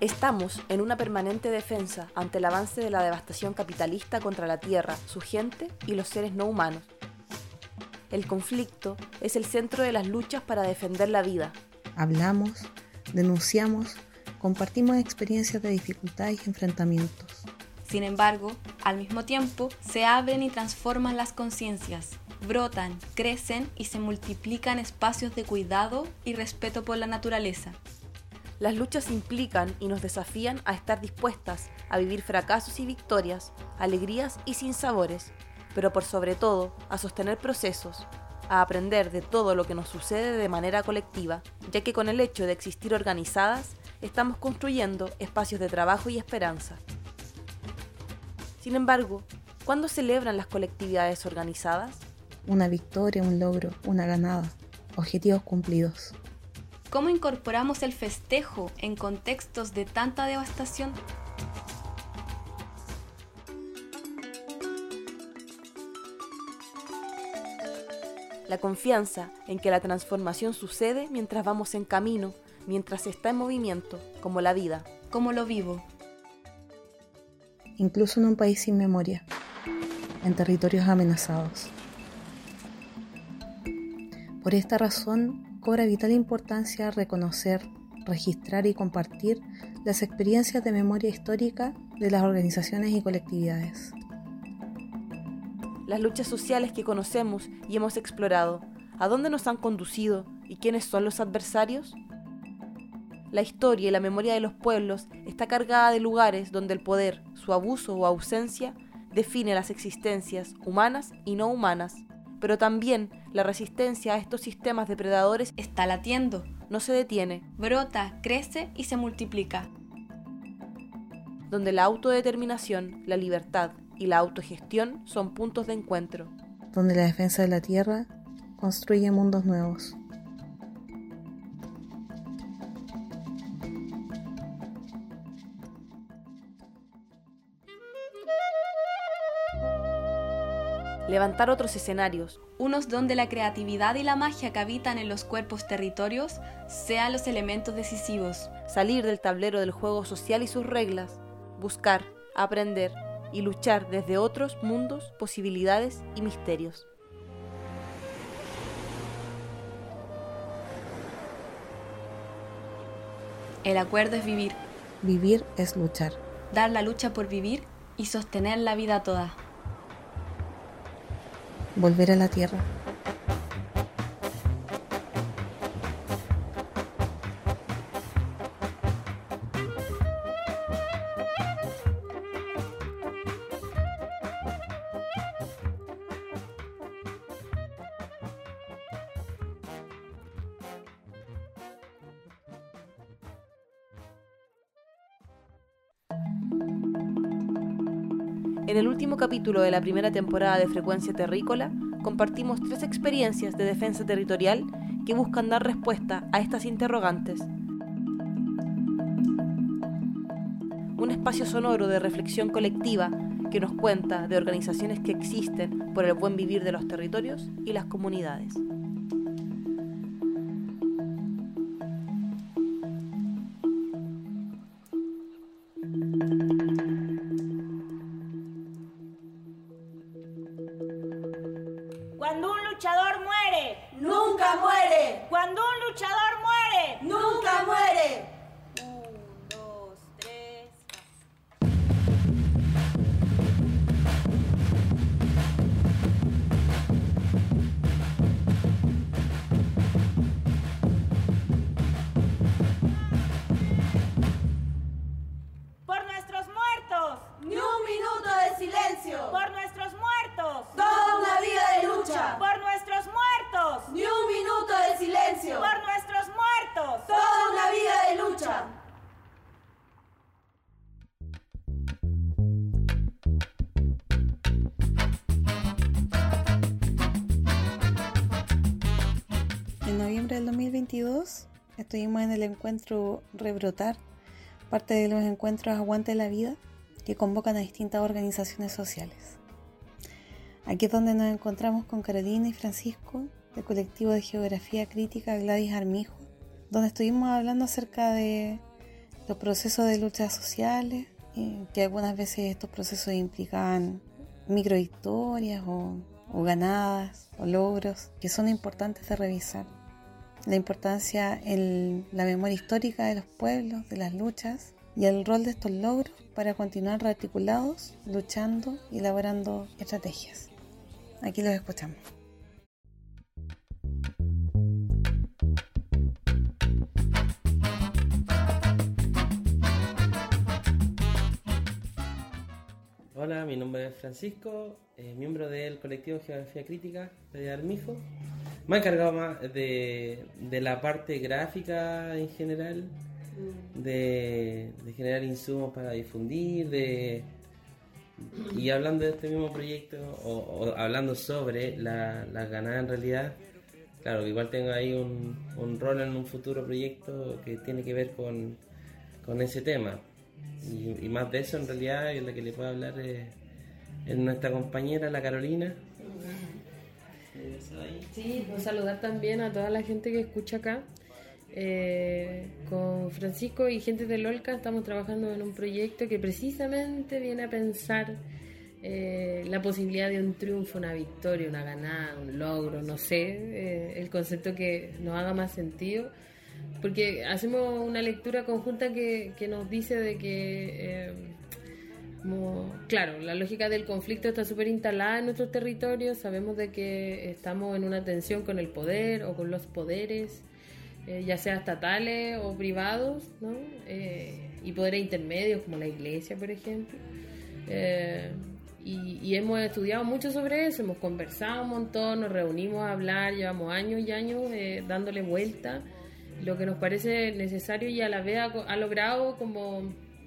Estamos en una permanente defensa ante el avance de la devastación capitalista contra la tierra, su gente y los seres no humanos. El conflicto es el centro de las luchas para defender la vida. Hablamos, denunciamos, compartimos experiencias de dificultades y enfrentamientos. Sin embargo, al mismo tiempo, se abren y transforman las conciencias, brotan, crecen y se multiplican espacios de cuidado y respeto por la naturaleza. Las luchas implican y nos desafían a estar dispuestas a vivir fracasos y victorias, alegrías y sinsabores, pero por sobre todo a sostener procesos, a aprender de todo lo que nos sucede de manera colectiva, ya que con el hecho de existir organizadas, estamos construyendo espacios de trabajo y esperanza. Sin embargo, ¿cuándo celebran las colectividades organizadas? Una victoria, un logro, una ganada, objetivos cumplidos. ¿Cómo incorporamos el festejo en contextos de tanta devastación? La confianza en que la transformación sucede mientras vamos en camino, mientras está en movimiento, como la vida. ¿Cómo lo vivo? Incluso en un país sin memoria, en territorios amenazados. Por esta razón, cobra vital importancia reconocer, registrar y compartir las experiencias de memoria histórica de las organizaciones y colectividades. Las luchas sociales que conocemos y hemos explorado, ¿a dónde nos han conducido y quiénes son los adversarios? La historia y la memoria de los pueblos está cargada de lugares donde el poder, su abuso o ausencia, define las existencias humanas y no humanas. Pero también la resistencia a estos sistemas depredadores está latiendo, no se detiene, brota, crece y se multiplica. Donde la autodeterminación, la libertad y la autogestión son puntos de encuentro. Donde la defensa de la tierra construye mundos nuevos. Levantar otros escenarios, unos donde la creatividad y la magia que habitan en los cuerpos territorios sean los elementos decisivos. Salir del tablero del juego social y sus reglas, buscar, aprender y luchar desde otros mundos, posibilidades y misterios. El acuerdo es vivir. Vivir es luchar. Dar la lucha por vivir y sostener la vida toda. Volver a la tierra. En el último capítulo de la primera temporada de Frecuencia Terrícola, compartimos 3 experiencias de defensa territorial que buscan dar respuesta a estas interrogantes. Un espacio sonoro de reflexión colectiva que nos cuenta de organizaciones que existen por el buen vivir de los territorios y las comunidades. Cuando un luchador muere, nunca muere. Cuando un luchador muere, nunca muere. 1, 2, 3. Por nuestros muertos, Ni un minuto de silencio. por nuestros muertos, Toda una vida de lucha. por nuestros muertos, Ni un minuto de silencio. por nuestros muertos. Toda una vida de lucha. En noviembre del 2022 estuvimos en el encuentro Rebrotar, parte de los encuentros Aguante la Vida, que convocan a distintas organizaciones sociales. Aquí es donde nos encontramos con Carolina y Francisco, del colectivo de geografía crítica Gladys Armijo, donde estuvimos hablando acerca de los procesos de luchas sociales, que algunas veces estos procesos implican microhistorias o ganadas o logros que son importantes de revisar. La importancia en la memoria histórica de los pueblos, de las luchas y el rol de estos logros para continuar rearticulados, luchando y elaborando estrategias. Aquí los escuchamos. Hola, mi nombre es Francisco, miembro del colectivo Geografía Crítica de Armijo. Me he encargado más de la parte gráfica en general, de generar insumos para difundir, y hablando de este mismo proyecto, o hablando sobre las ganadas en realidad. Claro, igual tengo ahí un rol en un futuro proyecto que tiene que ver con ese tema. Y más de eso en realidad es la que le puedo hablar es nuestra compañera, la Carolina. Sí, pues saludar también a toda la gente que escucha acá. Con Francisco y gente de LOLCA estamos trabajando en un proyecto que precisamente viene a pensar la posibilidad de un triunfo, una victoria, una ganada, un logro, no sé, el concepto que nos haga más sentido, porque hacemos una lectura conjunta que nos dice de que claro, la lógica del conflicto está súper instalada en nuestros territorios. Sabemos de que estamos en una tensión con el poder o con los poderes, ya sea estatales o privados, ¿no? Y poderes intermedios como la iglesia, por ejemplo. Y hemos estudiado mucho sobre eso, hemos conversado un montón, nos reunimos a hablar, llevamos años y años dándole vuelta. Lo que nos parece necesario y a la vez ha logrado como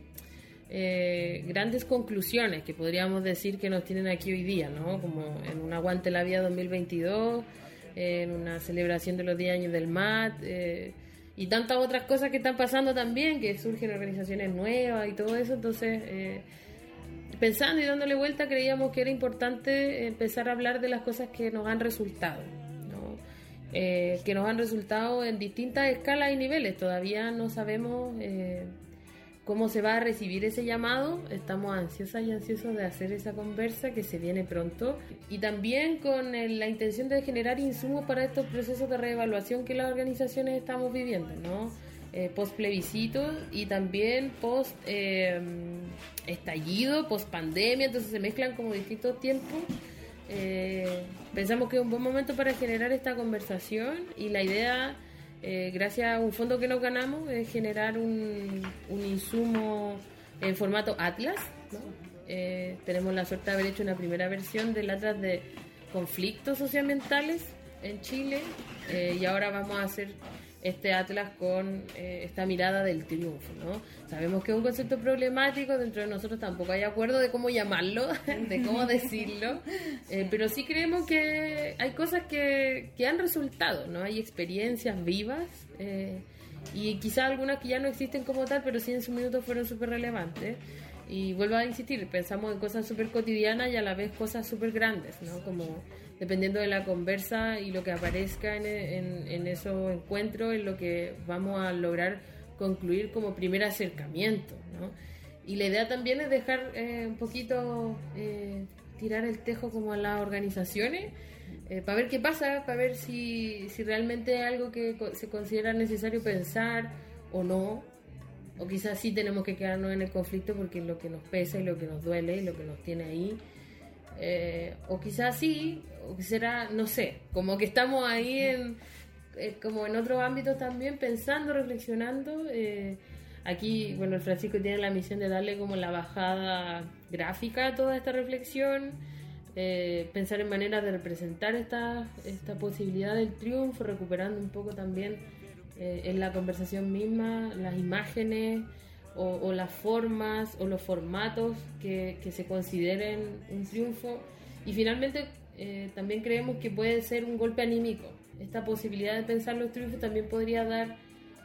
grandes conclusiones que podríamos decir que nos tienen aquí hoy día, ¿no? Como en un Aguante la Vida 2022, en una celebración de los 10 años del MAT, y tantas otras cosas que están pasando también, que surgen organizaciones nuevas y todo eso. Entonces, pensando y dándole vuelta, creíamos que era importante empezar a hablar de las cosas que nos han resultado, ¿no? Que nos han resultado en distintas escalas y niveles. Todavía no sabemos cómo se va a recibir ese llamado. Estamos ansiosas y ansiosos de hacer esa conversa que se viene pronto, y también con la intención de generar insumos para estos procesos de reevaluación que las organizaciones estamos viviendo, ¿no? Post plebiscito y también post estallido, post pandemia. Entonces se mezclan como distintos tiempos. Pensamos que es un buen momento para generar esta conversación, y la idea, gracias a un fondo que nos ganamos, es generar un insumo en formato Atlas, ¿no? Tenemos la suerte de haber hecho una primera versión del Atlas de conflictos socioambientales en Chile, y ahora vamos a hacer este Atlas con esta mirada del triunfo, ¿no? Sabemos que es un concepto problemático, dentro de nosotros tampoco hay acuerdo de cómo llamarlo, de cómo decirlo, pero sí creemos que hay cosas que han resultado, ¿no? Hay experiencias vivas, y quizás algunas que ya no existen como tal, pero sí en su minuto fueron súper relevantes. Y vuelvo a insistir, pensamos en cosas súper cotidianas y a la vez cosas súper grandes, ¿no? Como dependiendo de la conversa y lo que aparezca en esos encuentros, es lo que vamos a lograr concluir como primer acercamiento, ¿no? Y la idea también es dejar un poquito, tirar el tejo como a las organizaciones, para ver qué pasa, para ver si realmente es algo que se considera necesario pensar o no. O quizás sí tenemos que quedarnos en el conflicto porque es lo que nos pesa y lo que nos duele y lo que nos tiene ahí. O quizás sí, o será, no sé, como que estamos ahí como en otros ámbitos también, pensando, reflexionando. Aquí, bueno, el Francisco tiene la misión de darle como la bajada gráfica a toda esta reflexión, pensar en maneras de representar esta posibilidad del triunfo, recuperando un poco también en la conversación misma las imágenes o las formas o los formatos que se consideren un triunfo. Y finalmente también creemos que puede ser un golpe anímico. Esta posibilidad de pensar los triunfos también podría dar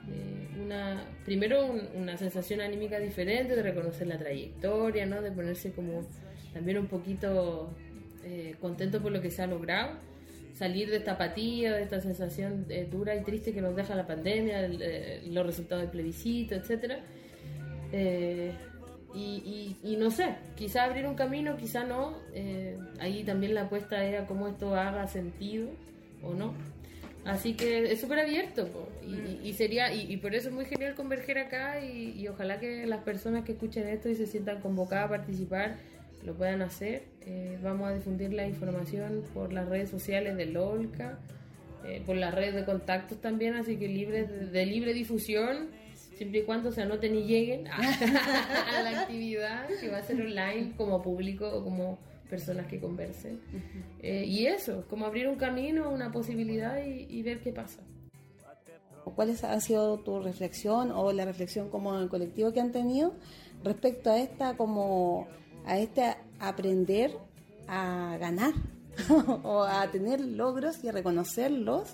una sensación anímica diferente, de reconocer la trayectoria, ¿no? De ponerse como también un poquito contento por lo que se ha logrado, salir de esta apatía, de esta sensación dura y triste que nos deja la pandemia, los resultados del plebiscito, etcétera. Y no sé, quizá abrir un camino, quizá no. Ahí también la apuesta es a cómo esto haga sentido o no. Así que es súper abierto, po. Y por eso es muy genial converger acá y ojalá que las personas que escuchen esto y se sientan convocadas a participar lo puedan hacer. Vamos a difundir la información por las redes sociales de LOLCA, por las redes de contactos también, así que de libre difusión, siempre y cuando se anoten y lleguen a la actividad, que va a ser online, como público o como personas que conversen. Y eso, como abrir un camino, una posibilidad y ver qué pasa. ¿Cuál ha sido tu reflexión o la reflexión como el colectivo que han tenido respecto a este aprender a ganar o a tener logros y a reconocerlos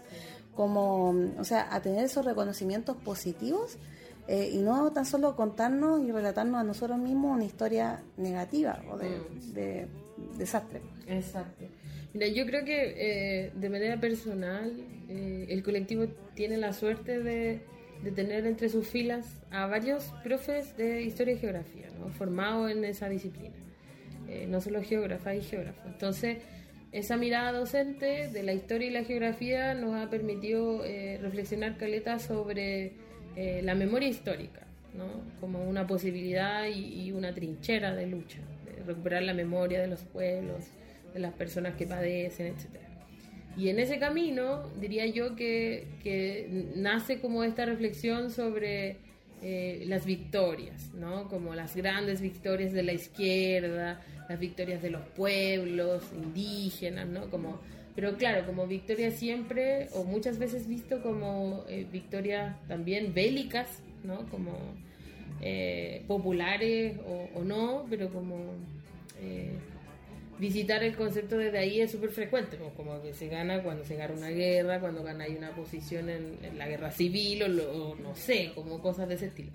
a tener esos reconocimientos positivos y no tan solo contarnos y relatarnos a nosotros mismos una historia negativa o de desastre? Exacto. Mira, yo creo que de manera personal el colectivo tiene la suerte de tener entre sus filas a varios profes de historia y geografía, ¿no? Formados en esa disciplina, no solo geógrafas y geógrafos. Entonces, esa mirada docente de la historia y la geografía nos ha permitido reflexionar caleta sobre la memoria histórica, ¿no? Como una posibilidad y una trinchera de lucha, de recuperar la memoria de los pueblos, de las personas que padecen, etc. Y en ese camino diría yo que nace como esta reflexión sobre las victorias, ¿no? Como las grandes victorias de la izquierda, las victorias de los pueblos indígenas, ¿no? Pero claro, como victorias siempre o muchas veces visto como victorias también bélicas, ¿no? Como populares o no, pero como visitar el concepto desde ahí es súper frecuente, ¿no? Como que se gana cuando se gana una guerra, cuando gana hay una posición en la guerra civil o no sé, como cosas de ese estilo.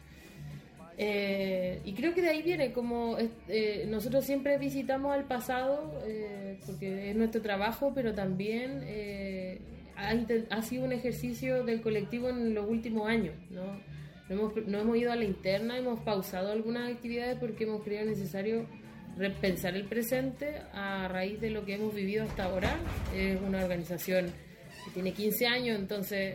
Y creo que de ahí viene como nosotros siempre visitamos al pasado porque es nuestro trabajo, pero también ha sido un ejercicio del colectivo en los últimos años, ¿no? No hemos ido a la interna, hemos pausado algunas actividades porque hemos creído necesario repensar el presente a raíz de lo que hemos vivido hasta ahora. Es una organización que tiene 15 años, entonces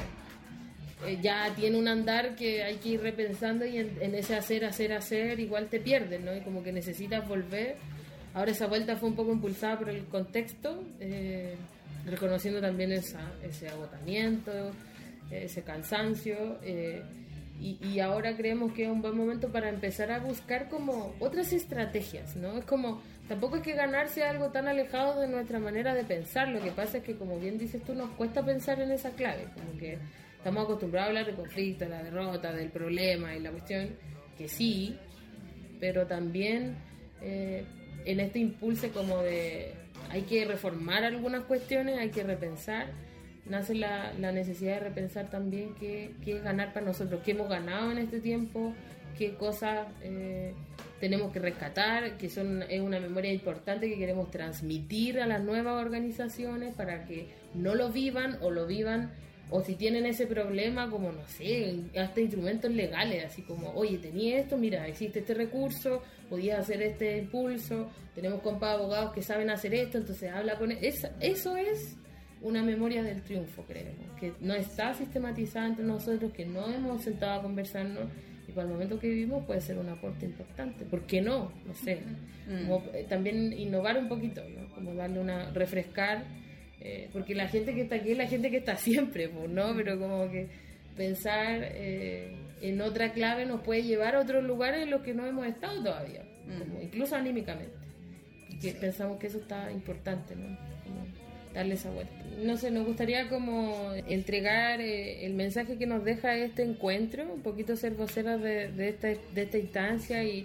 ya tiene un andar que hay que ir repensando y en ese hacer igual te pierdes, ¿no? Y como que necesitas volver. Ahora esa vuelta fue un poco impulsada por el contexto, reconociendo también ese agotamiento, ese cansancio, y ahora creemos que es un buen momento para empezar a buscar como otras estrategias, ¿no? Es como, tampoco es que ganarse algo tan alejado de nuestra manera de pensar. Lo que pasa es que, como bien dices tú, nos cuesta pensar en esa clave, como que estamos acostumbrados a hablar de conflicto, de la derrota, del problema y la cuestión, que sí, pero también en este impulso como de hay que reformar algunas cuestiones, hay que repensar, nace la necesidad de repensar también qué es ganar para nosotros, qué hemos ganado en este tiempo, qué cosas tenemos que rescatar, es una memoria importante que queremos transmitir a las nuevas organizaciones para que no lo vivan o lo vivan, o si tienen ese problema, como no sé, hasta instrumentos legales, así como, oye, tenía esto, mira, existe este recurso, podías hacer este impulso, tenemos compas abogados que saben hacer esto, entonces habla con eso es una memoria del triunfo, creemos, que no está sistematizada entre nosotros, que no hemos sentado a conversarnos, y para el momento que vivimos puede ser un aporte importante. ¿Por qué no? No sé. Como, también innovar un poquito, ¿no? Como darle refrescar, porque la gente que está aquí es la gente que está siempre, ¿no? Pero como que pensar en otra clave nos puede llevar a otros lugares en los que no hemos estado todavía, como incluso anímicamente. Y que pensamos que eso está importante, ¿no? Como darle esa vuelta. No sé, nos gustaría como entregar el mensaje que nos deja este encuentro, un poquito ser voceras de esta instancia y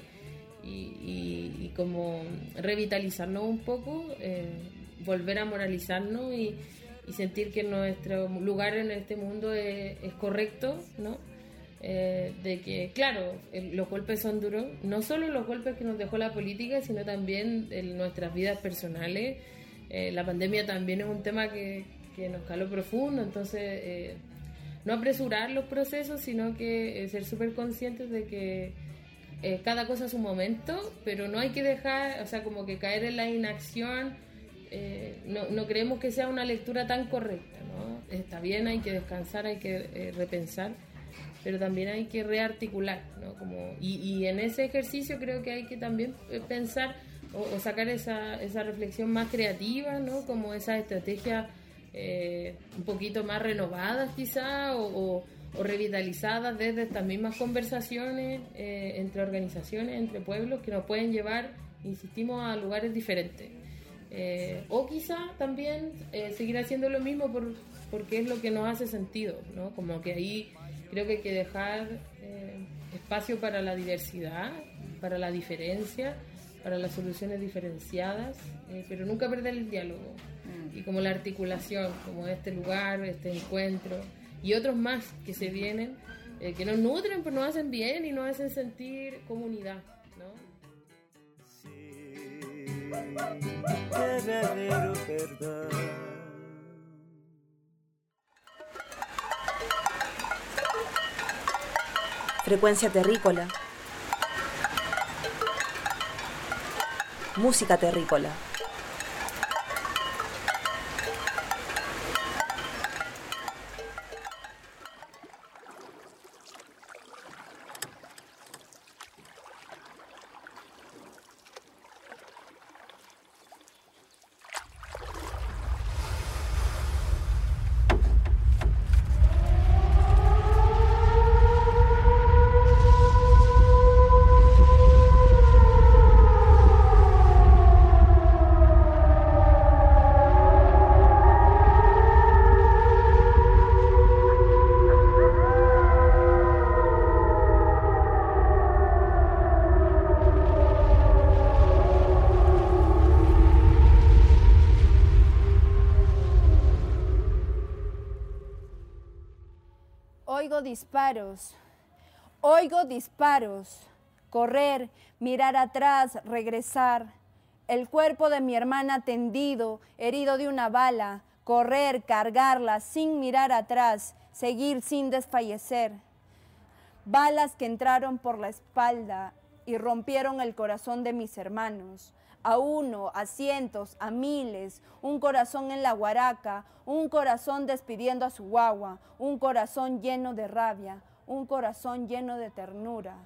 como revitalizarnos un poco, volver a moralizarnos y sentir que nuestro lugar en este mundo es correcto, ¿no? De que, claro, los golpes son duros, no solo los golpes que nos dejó la política, sino también en nuestras vidas personales. La pandemia también es un tema que nos caló profundo, entonces no apresurar los procesos, sino que ser súper conscientes de que cada cosa a su momento, pero no hay que dejar, o sea, como que caer en la inacción. No creemos que sea una lectura tan correcta, ¿no? Está bien, hay que descansar, hay que repensar, pero también hay que rearticular, ¿no? Y en ese ejercicio creo que hay que también pensar o sacar esa reflexión más creativa, ¿no? Como esas estrategias un poquito más renovadas quizá o revitalizadas desde estas mismas conversaciones entre organizaciones, entre pueblos, que nos pueden llevar, insistimos, a lugares diferentes. O quizá también seguir haciendo lo mismo porque es lo que nos hace sentido, ¿no? Como que ahí creo que hay que dejar espacio para la diversidad, para la diferencia, para las soluciones diferenciadas, pero nunca perder el diálogo y como la articulación, como este lugar, este encuentro y otros más que se vienen, que nos nutren, pues nos hacen bien y nos hacen sentir comunidad, ¿no? Verdadero perdón. Frecuencia terrícola. Música terrícola. Oigo disparos, correr, mirar atrás, regresar. El cuerpo de mi hermana tendido, herido de una bala, correr, cargarla sin mirar atrás, seguir sin desfallecer. Balas que entraron por la espalda y rompieron el corazón de mis hermanos. A uno, a cientos, a miles, un corazón en la guaraca, un corazón despidiendo a su guagua, un corazón lleno de rabia, un corazón lleno de ternura.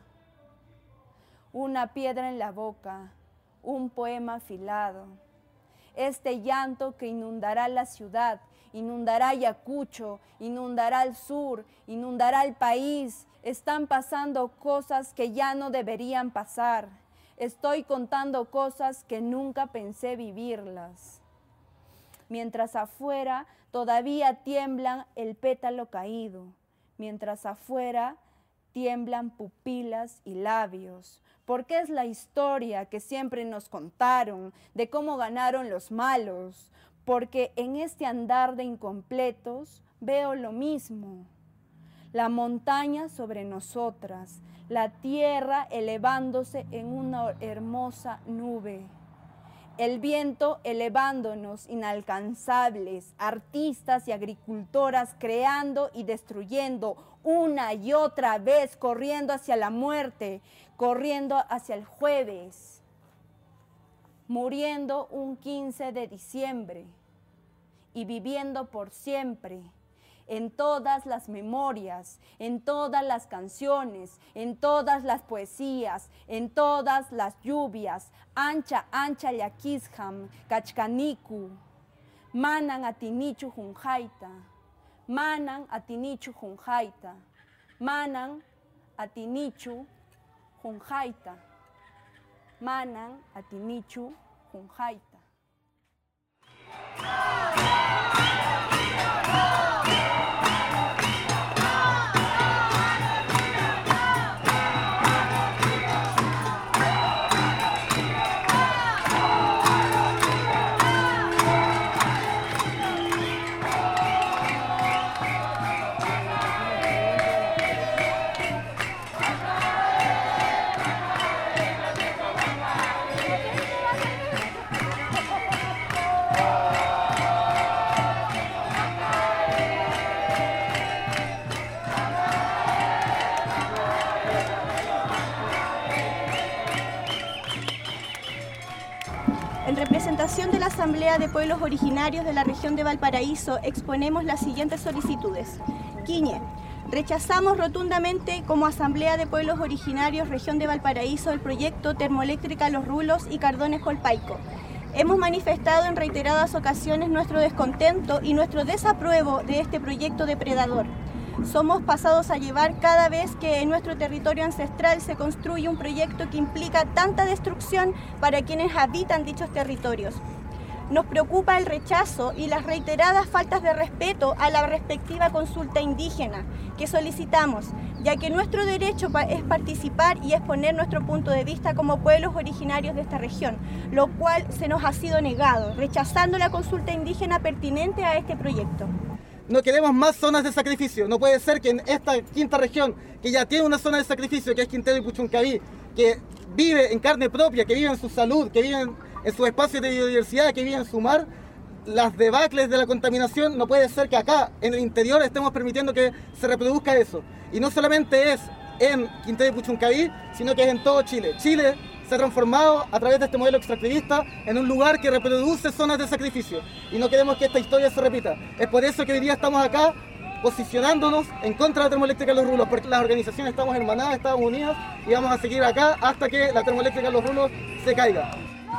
Una piedra en la boca, un poema afilado. Este llanto que inundará la ciudad, inundará Ayacucho, inundará el sur, inundará el país. Están pasando cosas que ya no deberían pasar. Estoy contando cosas que nunca pensé vivirlas. Mientras afuera todavía tiemblan el pétalo caído. Mientras afuera tiemblan pupilas y labios. Porque es la historia que siempre nos contaron de cómo ganaron los malos. Porque en este andar de incompletos veo lo mismo. La montaña sobre nosotras, la tierra elevándose en una hermosa nube. El viento elevándonos inalcanzables, artistas y agricultoras creando y destruyendo una y otra vez, corriendo hacia la muerte, corriendo hacia el jueves, muriendo un 15 de diciembre y viviendo por siempre. En todas las memorias, en todas las canciones, en todas las poesías, en todas las lluvias, ancha, ancha llaquisham, cachcanicu, manan atinichu junjaita, manan atinichu junjaita, manan atinichu junjaita, manan atinichu junjaita. representación de la Asamblea de Pueblos Originarios de la región de Valparaíso, exponemos las siguientes solicitudes. Quiñe. Rechazamos rotundamente como Asamblea de Pueblos Originarios región de Valparaíso el proyecto Termoeléctrica Los Rulos y Cardones Colpaico. Hemos manifestado en reiteradas ocasiones nuestro descontento y nuestro desapruebo de este proyecto depredador. Somos pasados a llevar cada vez que en nuestro territorio ancestral se construye un proyecto que implica tanta destrucción para quienes habitan dichos territorios. Nos preocupa el rechazo y las reiteradas faltas de respeto a la respectiva consulta indígena que solicitamos, ya que nuestro derecho es participar y exponer nuestro punto de vista como pueblos originarios de esta región, lo cual se nos ha sido negado, rechazando la consulta indígena pertinente a este proyecto. No queremos más zonas de sacrificio. No puede ser que en esta quinta región, que ya tiene una zona de sacrificio, que es Quintero y Puchuncaví, que vive en carne propia, que vive en su salud, que vive en su espacio de biodiversidad, que vive en su mar, las debacles de la contaminación, no puede ser que acá, en el interior, estemos permitiendo que se reproduzca eso. Y no solamente es en Quintero y Puchuncaví, sino que es en todo Chile. Chile se ha transformado a través de este modelo extractivista en un lugar que reproduce zonas de sacrificio. Y no queremos que esta historia se repita. Es por eso que hoy día estamos acá posicionándonos en contra de la termoeléctrica Los Rulos, porque las organizaciones estamos hermanadas, estamos unidas y vamos a seguir acá hasta que la termoeléctrica Los Rulos se caiga.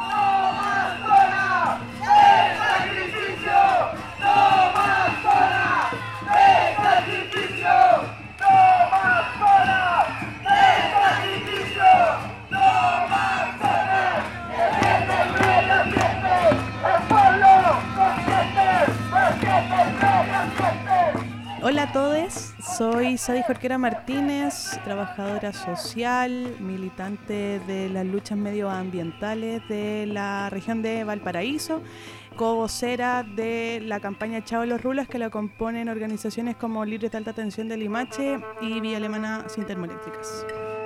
Hola a todos, soy Sadi Jorquera Martínez, trabajadora social, militante de las luchas medioambientales de la región de Valparaíso, co-vocera de la campaña Chao los Rulos, que la componen organizaciones como Libres de Alta Tensión de Limache y Villa Alemana Sin Termoeléctricas.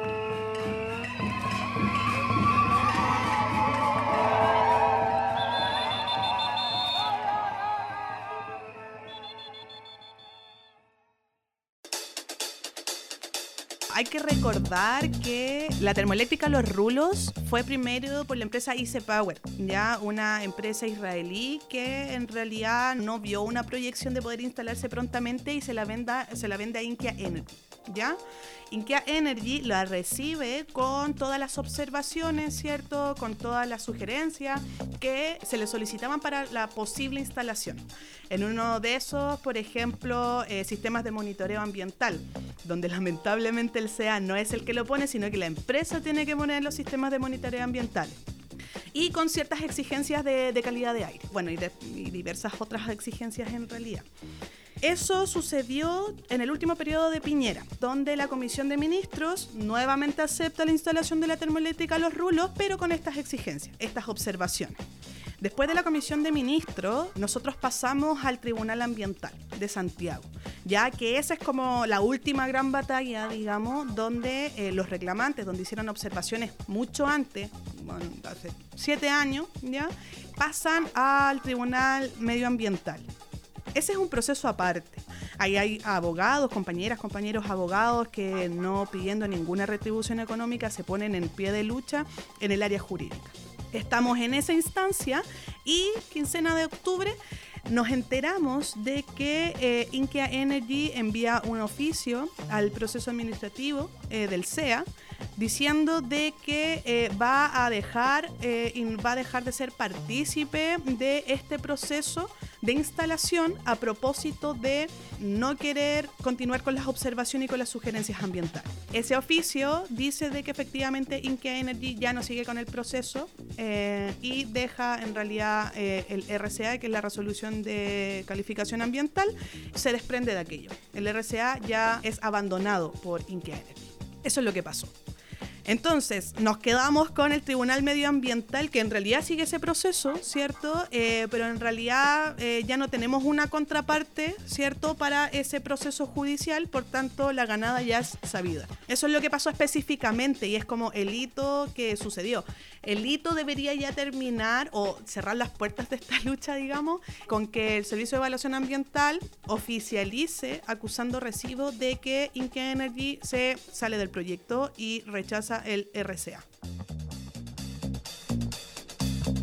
Hay que recordar que la termoeléctrica Los Rulos fue primero por la empresa IC Power, ya una empresa israelí que en realidad no vio una proyección de poder instalarse prontamente y se la vende a Inkia Energy, ¿ya? Inkia Energy la recibe con todas las observaciones, ¿cierto? Con todas las sugerencias que se le solicitaban para la posible instalación. En uno de esos, por ejemplo, sistemas de monitoreo ambiental, donde lamentablemente el SEA no es el que lo pone, sino que la empresa tiene que poner los sistemas de monitoreo ambiental. Y con ciertas exigencias de calidad de aire. Bueno, y diversas otras exigencias en realidad. Eso sucedió en el último periodo de Piñera, donde la Comisión de Ministros nuevamente acepta la instalación de la termoeléctrica Los Rulos, pero con estas exigencias, estas observaciones. Después de la Comisión de Ministros, nosotros pasamos al Tribunal Ambiental de Santiago, ya que esa es como la última gran batalla, digamos, donde los reclamantes, donde hicieron observaciones mucho antes, bueno, hace 7 años, ya, pasan al Tribunal Medioambiental. Ese es un proceso aparte. Ahí hay abogados, compañeros abogados que no pidiendo ninguna retribución económica se ponen en pie de lucha en el área jurídica. Estamos en esa instancia y quincena de octubre nos enteramos de que Inkia Energy envía un oficio al proceso administrativo del SEA diciendo de que va a dejar de ser partícipe de este proceso de instalación a propósito de no querer continuar con las observaciones y con las sugerencias ambientales. Ese oficio dice de que efectivamente Inkia Energy ya no sigue con el proceso y deja en realidad el RCA, que es la resolución de calificación ambiental, se desprende de aquello. El RCA ya es abandonado por Inkia Energy. Eso es lo que pasó. Entonces, nos quedamos con el Tribunal Medioambiental, que en realidad sigue ese proceso, ¿cierto? Pero en realidad ya no tenemos una contraparte, ¿cierto?, para ese proceso judicial, por tanto, la ganada ya es sabida. Eso es lo que pasó específicamente y es como el hito que sucedió. El hito debería ya terminar o cerrar las puertas de esta lucha, digamos, con que el Servicio de Evaluación Ambiental oficialice acusando recibo de que Inkia Energy se sale del proyecto y rechaza el RCA.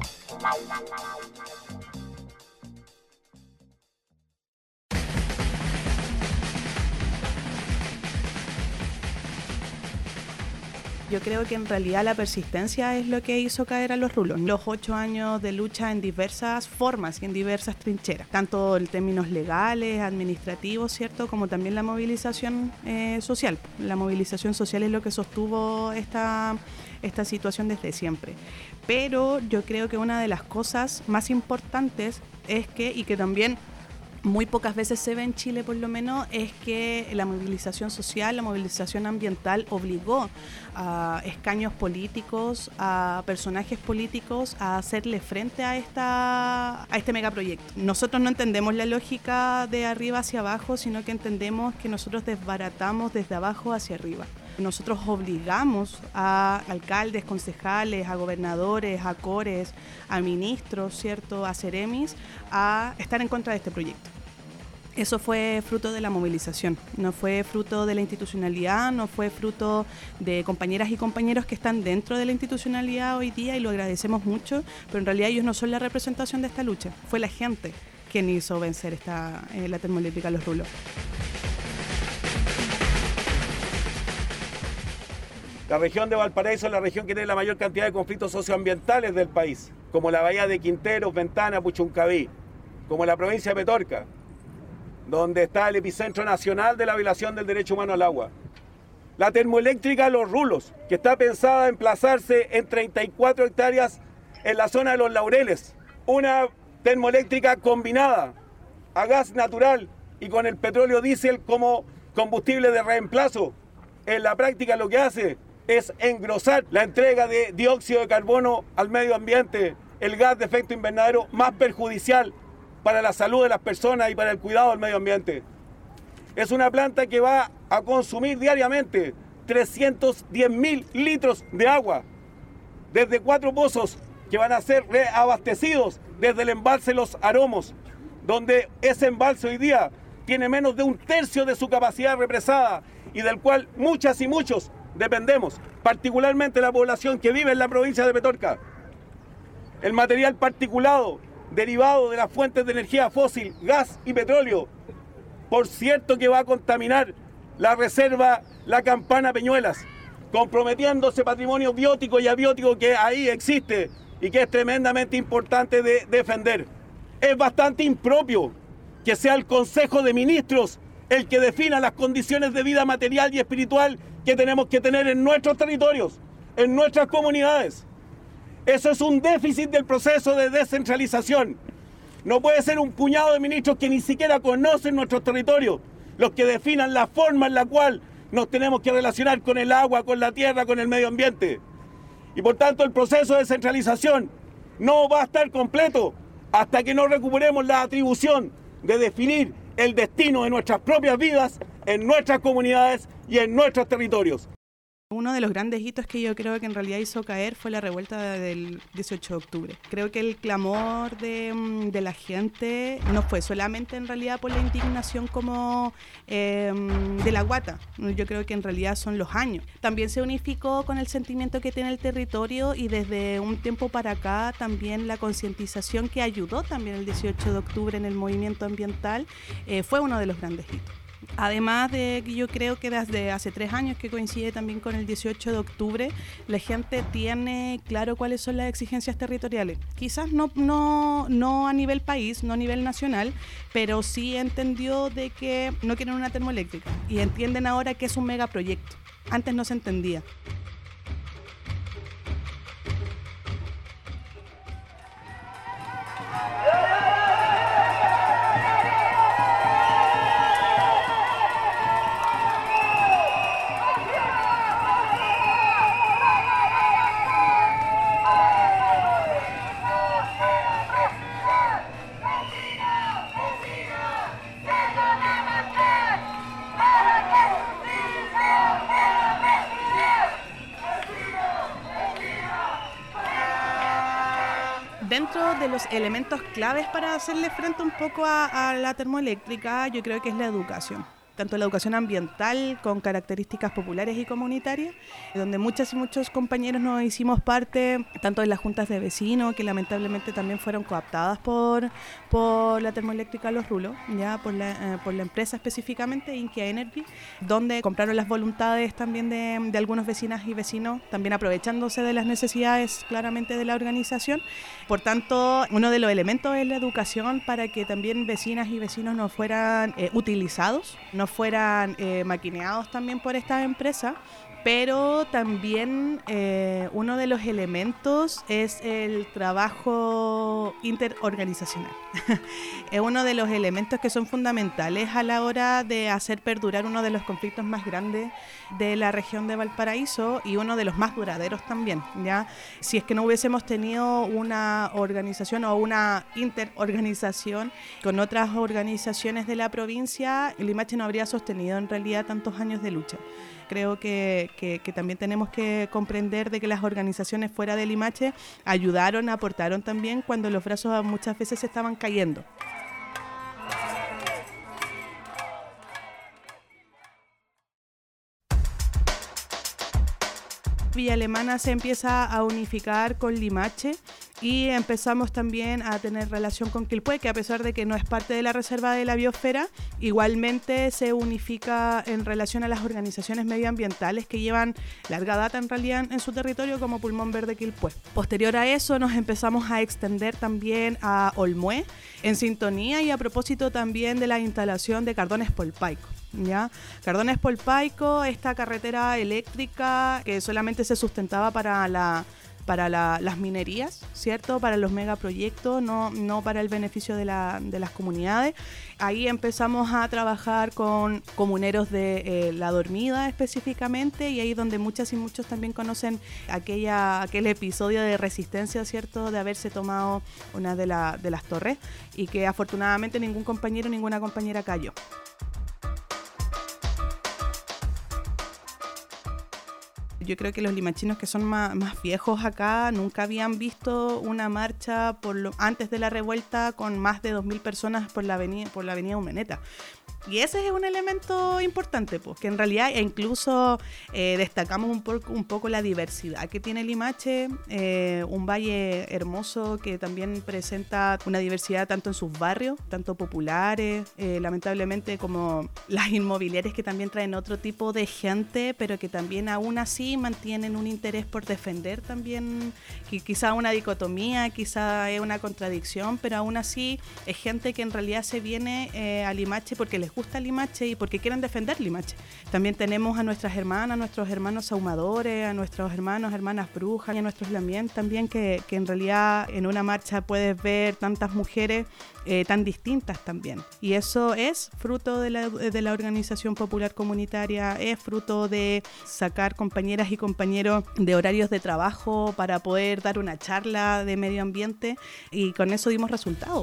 Yo creo que en realidad la persistencia es lo que hizo caer a los rulos. Los 8 años de lucha en diversas formas y en diversas trincheras, tanto en términos legales, administrativos, ¿cierto?, como también la movilización social. La movilización social es lo que sostuvo esta situación desde siempre. Pero yo creo que una de las cosas más importantes es que, y que también muy pocas veces se ve en Chile por lo menos, es que la movilización social, la movilización ambiental obligó a escaños políticos, a personajes políticos a hacerle frente a este megaproyecto. Nosotros no entendemos la lógica de arriba hacia abajo, sino que entendemos que nosotros desbaratamos desde abajo hacia arriba. Nosotros obligamos a alcaldes, concejales, a gobernadores, a cores, a ministros, ¿cierto?, a seremis, a estar en contra de este proyecto. Eso fue fruto de la movilización, no fue fruto de la institucionalidad, no fue fruto de compañeras y compañeros que están dentro de la institucionalidad hoy día, y lo agradecemos mucho, pero en realidad ellos no son la representación de esta lucha, fue la gente quien hizo vencer la termoeléctrica Los Rulos. La región de Valparaíso es la región que tiene la mayor cantidad de conflictos socioambientales del país, como la bahía de Quinteros, Ventana, Puchuncaví, como la provincia de Petorca, donde está el epicentro nacional de la violación del derecho humano al agua. La termoeléctrica Los Rulos, que está pensada en emplazarse en 34 hectáreas en la zona de Los Laureles, una termoeléctrica combinada a gas natural y con el petróleo diésel como combustible de reemplazo. En la práctica lo que hace es engrosar la entrega de dióxido de carbono al medio ambiente, el gas de efecto invernadero más perjudicial para la salud de las personas y para el cuidado del medio ambiente. Es una planta que va a consumir diariamente 310.000 litros de agua, desde 4 pozos que van a ser reabastecidos desde el embalse Los Aromos, donde ese embalse hoy día tiene menos de 1/3 de su capacidad represada y del cual muchas y muchos dependemos, particularmente la población que vive en la provincia de Petorca. El material particulado derivado de las fuentes de energía fósil, gas y petróleo, por cierto que va a contaminar la reserva La Campana Peñuelas, comprometiendo ese patrimonio biótico y abiótico que ahí existe y que es tremendamente importante de defender. Es bastante impropio que sea el Consejo de Ministros el que defina las condiciones de vida material y espiritual que tenemos que tener en nuestros territorios, en nuestras comunidades. Eso es un déficit del proceso de descentralización. No puede ser un puñado de ministros que ni siquiera conocen nuestros territorios los que definan la forma en la cual nos tenemos que relacionar con el agua, con la tierra, con el medio ambiente. Y por tanto el proceso de descentralización no va a estar completo hasta que no recuperemos la atribución de definir el destino de nuestras propias vidas en nuestras comunidades y en nuestros territorios. Uno de los grandes hitos que yo creo que en realidad hizo caer fue la revuelta del 18 de octubre. Creo que el clamor de la gente no fue solamente en realidad por la indignación como de la guata. Yo creo que en realidad son los años. También se unificó con el sentimiento que tiene el territorio y desde un tiempo para acá también la concientización que ayudó también el 18 de octubre en el movimiento ambiental fue uno de los grandes hitos. Además de que yo creo que desde hace 3 años, que coincide también con el 18 de octubre, la gente tiene claro cuáles son las exigencias territoriales. Quizás no a nivel país, no a nivel nacional, pero sí entendió de que no quieren una termoeléctrica y entienden ahora que es un megaproyecto. Antes no se entendía. Dentro de los elementos claves para hacerle frente un poco a la termoeléctrica, yo creo que es la educación. tanto la educación ambiental con características populares y comunitarias, donde muchas y muchos compañeros nos hicimos parte, tanto de las juntas de vecinos, que lamentablemente también fueron cooptadas por la termoeléctrica Los Rulos, ya por la empresa específicamente, Inkia Energy, donde compraron las voluntades también de algunos vecinas y vecinos, también aprovechándose de las necesidades claramente de la organización. Por tanto, uno de los elementos es la educación para que también vecinas y vecinos no fueran utilizados, no fueran maquineados también por estas empresas. Pero también uno de los elementos es el trabajo interorganizacional. Es uno de los elementos que son fundamentales a la hora de hacer perdurar uno de los conflictos más grandes de la región de Valparaíso y uno de los más duraderos también, ¿ya? Si es que no hubiésemos tenido una organización o una interorganización con otras organizaciones de la provincia, Limache no habría sostenido en realidad tantos años de lucha. Creo que también tenemos que comprender de que las organizaciones fuera de Limache ayudaron, aportaron también cuando los brazos muchas veces se estaban cayendo. Villa Alemana se empieza a unificar con Limache y empezamos también a tener relación con Quilpué, que a pesar de que no es parte de la reserva de la biosfera, igualmente se unifica en relación a las organizaciones medioambientales que llevan larga data en realidad en su territorio, como Pulmón Verde Quilpué. Posterior a eso nos empezamos a extender también a Olmué, en sintonía y a propósito también de la instalación de Cardones Polpaico. ¿Ya? Cardones Polpaico, esta carretera eléctrica que solamente se sustentaba para las minerías, ¿cierto? Para los megaproyectos, no para el beneficio de las comunidades. Ahí empezamos a trabajar con comuneros de La Dormida específicamente, y ahí donde muchas y muchos también conocen aquel episodio de resistencia, ¿cierto? De haberse tomado una de las torres, y que afortunadamente ningún compañero, ninguna compañera cayó. Yo creo que los limachinos que son más viejos acá nunca habían visto una marcha antes de la revuelta con más de 2.000 personas por la avenida Urmeneta. Y ese es un elemento importante, pues, que en realidad incluso destacamos un poco la diversidad que tiene Limache, un valle hermoso que también presenta una diversidad tanto en sus barrios, tanto populares, lamentablemente como las inmobiliarias, que también traen otro tipo de gente, pero que también aún así mantienen un interés por defender también, que quizá una dicotomía, quizá es una contradicción, pero aún así es gente que en realidad se viene a Limache porque les gusta Limache y porque quieren defender Limache. También tenemos a nuestras hermanas, a nuestros hermanos ahumadores, a nuestros hermanas brujas y a nuestros lamien también, que en realidad en una marcha puedes ver tantas mujeres tan distintas también. Y eso es fruto de la organización popular comunitaria, es fruto de sacar compañeras y compañeros de horarios de trabajo para poder dar una charla de medio ambiente, y con eso dimos resultados.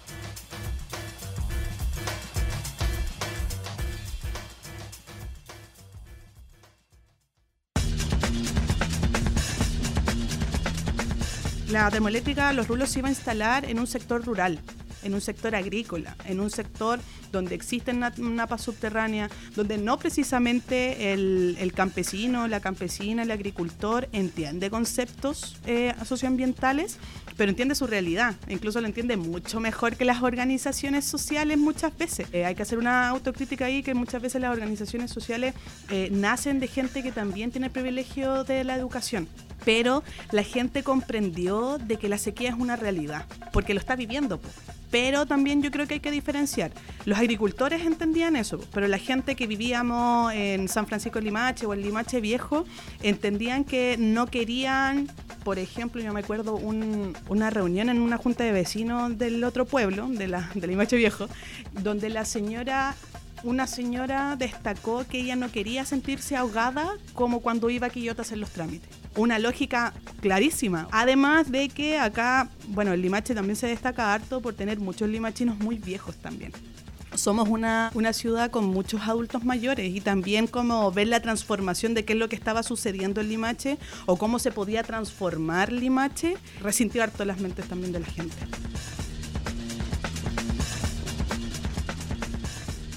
La termoeléctrica Los Rulos se iba a instalar en un sector rural, en un sector agrícola, en un sector donde existen napas subterráneas, donde no precisamente el campesino, la campesina, el agricultor entiende conceptos socioambientales, pero entiende su realidad, incluso lo entiende mucho mejor que las organizaciones sociales muchas veces. Hay que hacer una autocrítica ahí, que muchas veces las organizaciones sociales nacen de gente que también tiene el privilegio de la educación, pero la gente comprendió de que la sequía es una realidad, porque lo está viviendo, pero también yo creo que hay que diferenciar. Los agricultores entendían eso, pero la gente que vivíamos en San Francisco de Limache o en Limache Viejo entendían que no querían, por ejemplo, yo me acuerdo una reunión en una junta de vecinos del otro pueblo, de Limache Viejo, donde una señora destacó que ella no quería sentirse ahogada como cuando iba a Quillota a hacer los trámites. Una lógica clarísima. Además de que acá, bueno, el Limache también se destaca harto por tener muchos limachinos muy viejos también. Somos una ciudad con muchos adultos mayores, y también como ver la transformación de qué es lo que estaba sucediendo en Limache o cómo se podía transformar Limache, resintió harto las mentes también de la gente.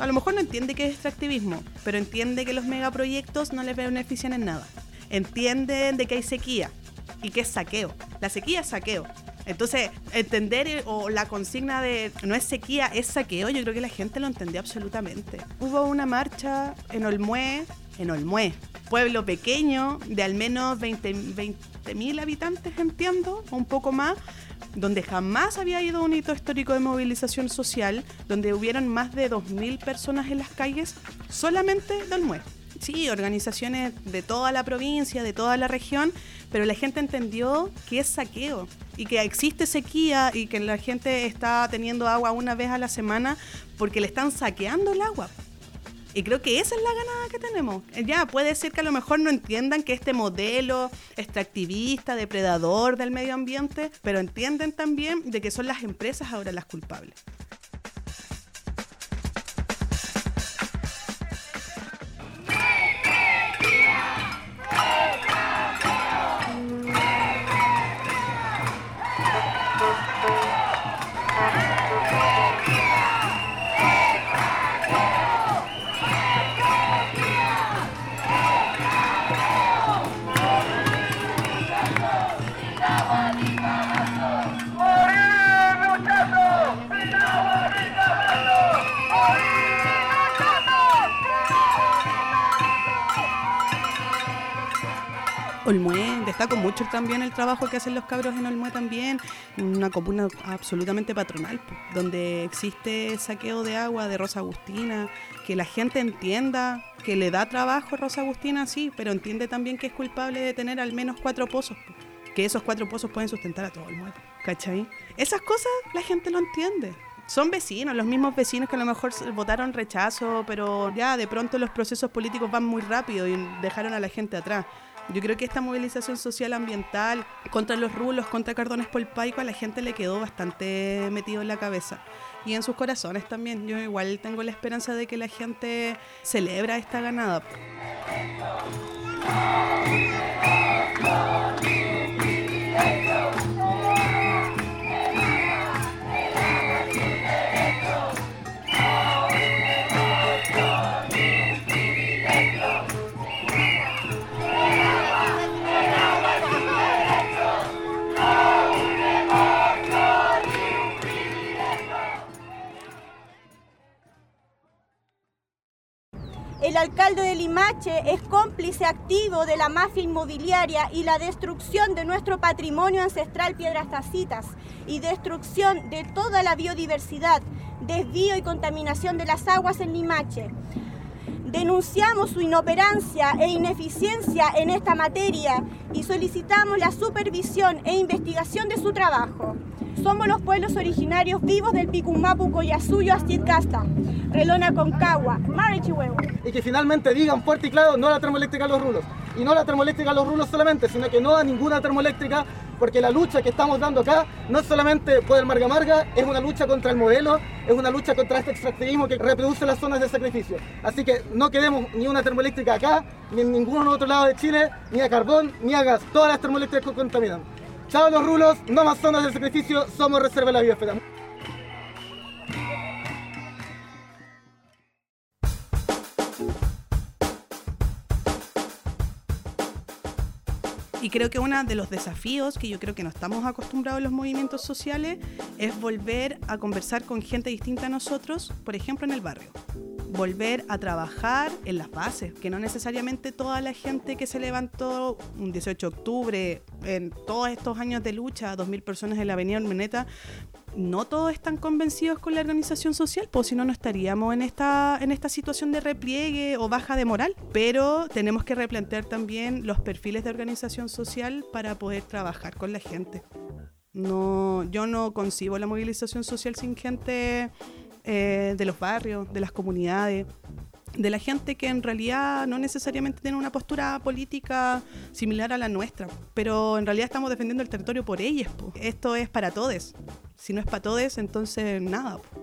A lo mejor no entiende qué es extractivismo, pero entiende que los megaproyectos no les benefician en nada. Entienden de que hay sequía y que es saqueo. La sequía es saqueo. Entonces, entender o la consigna de no es sequía, es saqueo, yo creo que la gente lo entendió absolutamente. Hubo una marcha en Olmué, pueblo pequeño de al menos 20.000 habitantes, entiendo, o un poco más, donde jamás había ido un hito histórico de movilización social, donde hubieron más de 2.000 personas en las calles, solamente de Olmué. Sí, organizaciones de toda la provincia, de toda la región, pero la gente entendió que es saqueo y que existe sequía y que la gente está teniendo agua una vez a la semana porque le están saqueando el agua. Y creo que esa es la ganada que tenemos. Ya, puede ser que a lo mejor no entiendan que este modelo extractivista, depredador del medio ambiente, pero entienden también de que son las empresas ahora las culpables. Olmué, destaco mucho también el trabajo que hacen los cabros en Olmué también, una comuna absolutamente patronal, donde existe saqueo de agua de Rosa Agustina, que la gente entienda que le da trabajo a Rosa Agustina, sí, pero entiende también que es culpable de tener al menos 4 pozos, que esos 4 pozos pueden sustentar a todo Olmué, ¿cachai? Esas cosas la gente lo entiende. Son vecinos, los mismos vecinos que a lo mejor votaron rechazo, pero ya de pronto los procesos políticos van muy rápido y dejaron a la gente atrás. Yo creo que esta movilización social ambiental contra los rulos, contra Cardones Polpaico, a la gente le quedó bastante metido en la cabeza y en sus corazones también. Yo igual tengo la esperanza de que la gente celebra esta ganada. El alcalde de Limache es cómplice activo de la mafia inmobiliaria y la destrucción de nuestro patrimonio ancestral Piedras Tacitas y destrucción de toda la biodiversidad, desvío y contaminación de las aguas en Limache. Denunciamos su inoperancia e ineficiencia en esta materia y solicitamos la supervisión e investigación de su trabajo. Somos los pueblos originarios vivos del Picumapu, Collasuyo, Astidcasta, Relona Concagua, Marichihuehua. Y que finalmente digan fuerte y claro no a la termoeléctrica a los rulos. Y no a la termoeléctrica a los rulos solamente, sino que no a ninguna termoeléctrica, porque la lucha que estamos dando acá no es solamente por el Marga Marga, es una lucha contra el modelo, es una lucha contra este extractivismo que reproduce las zonas de sacrificio. Así que no queremos ni una termoeléctrica acá, ni en ningún otro lado de Chile, ni a carbón, ni a gas. Todas las termoeléctricas que contaminan. Chao los rulos, no más zonas de sacrificio, somos Reserva de la Biosfera. Y creo que uno de los desafíos que yo creo que no estamos acostumbrados en los movimientos sociales es volver a conversar con gente distinta a nosotros, por ejemplo en el barrio. Volver a trabajar en las bases, que no necesariamente toda la gente que se levantó un 18 de octubre, en todos estos años de lucha, 2.000 personas en la avenida Urmeneta, no todos están convencidos con la organización social, pues si no, no estaríamos en esta situación de repliegue o baja de moral. Pero tenemos que replantear también los perfiles de organización social para poder trabajar con la gente. No, yo no concibo la movilización social sin gente de los barrios, de las comunidades, de la gente que en realidad no necesariamente tiene una postura política similar a la nuestra, pero en realidad estamos defendiendo el territorio por ellos. Po. Esto es para todos. Si no es para todos, entonces nada. Po.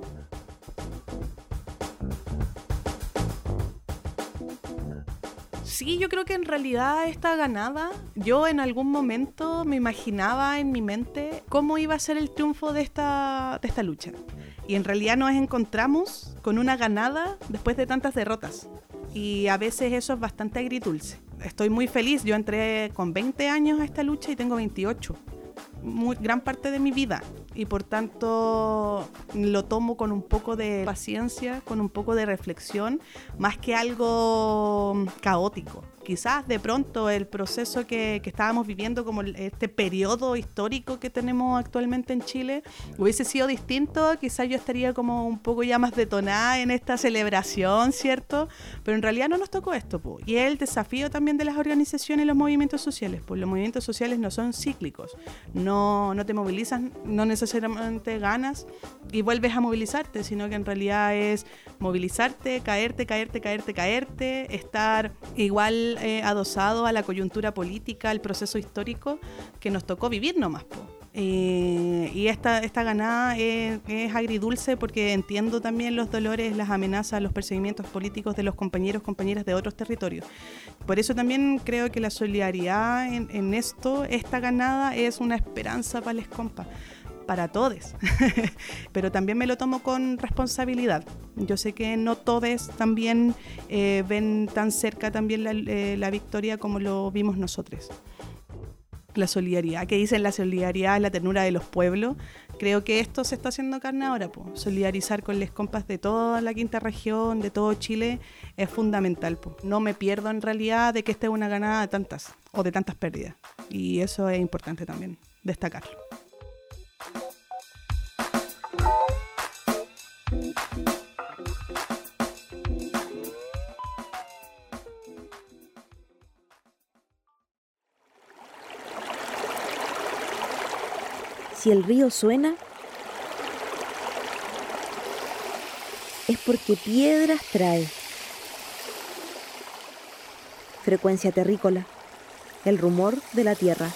Sí, yo creo que en realidad esta ganada, yo en algún momento me imaginaba en mi mente cómo iba a ser el triunfo de esta lucha. Y en realidad nos encontramos con una ganada después de tantas derrotas. Y a veces eso es bastante agridulce. Estoy muy feliz, yo entré con 20 años a esta lucha y tengo 28. Gran parte de mi vida, y por tanto lo tomo con un poco de paciencia, con un poco de reflexión, más que algo caótico. Quizás de pronto el proceso que estábamos viviendo, como este periodo histórico que tenemos actualmente en Chile, hubiese sido distinto. Quizás yo estaría como un poco ya más detonada en esta celebración, ¿cierto? Pero en realidad no nos tocó esto, po. Y es el desafío también de las organizaciones y los movimientos sociales, pues los movimientos sociales no son cíclicos, no te movilizas, no necesariamente ganas y vuelves a movilizarte, sino que en realidad es movilizarte, caerte, estar igual adosado a la coyuntura política, al proceso histórico que nos tocó vivir nomás, po. Y esta ganada es agridulce porque entiendo también los dolores, las amenazas, los perseguimientos políticos de los compañeros, compañeras de otros territorios. Por eso también creo que la solidaridad en esta ganada es una esperanza para les compas, para todos. Pero también me lo tomo con responsabilidad. Yo sé que no todos también ven tan cerca también la victoria como lo vimos nosotros. La solidaridad, que dicen la solidaridad es la ternura de los pueblos. Creo que esto se está haciendo carne ahora, po. Solidarizar con les compas de toda la quinta región, de todo Chile, es fundamental, po. No me pierdo en realidad de que esta es una ganada de tantas pérdidas. Y eso es importante también destacarlo. Si el río suena, es porque piedras trae. Frecuencia terrícola, el rumor de la tierra.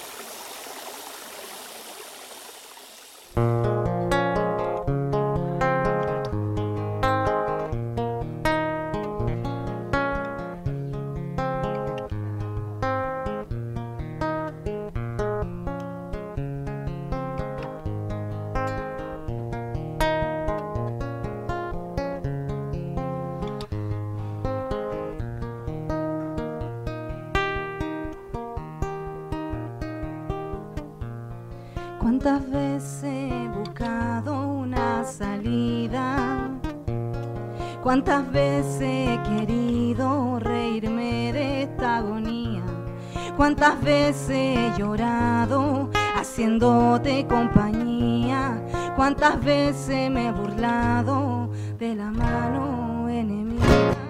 ¿Cuántas veces he buscado una salida? ¿Cuántas veces he querido reírme de esta agonía? ¿Cuántas veces he llorado haciéndote compañía? ¿Cuántas veces me he burlado de la mano enemiga?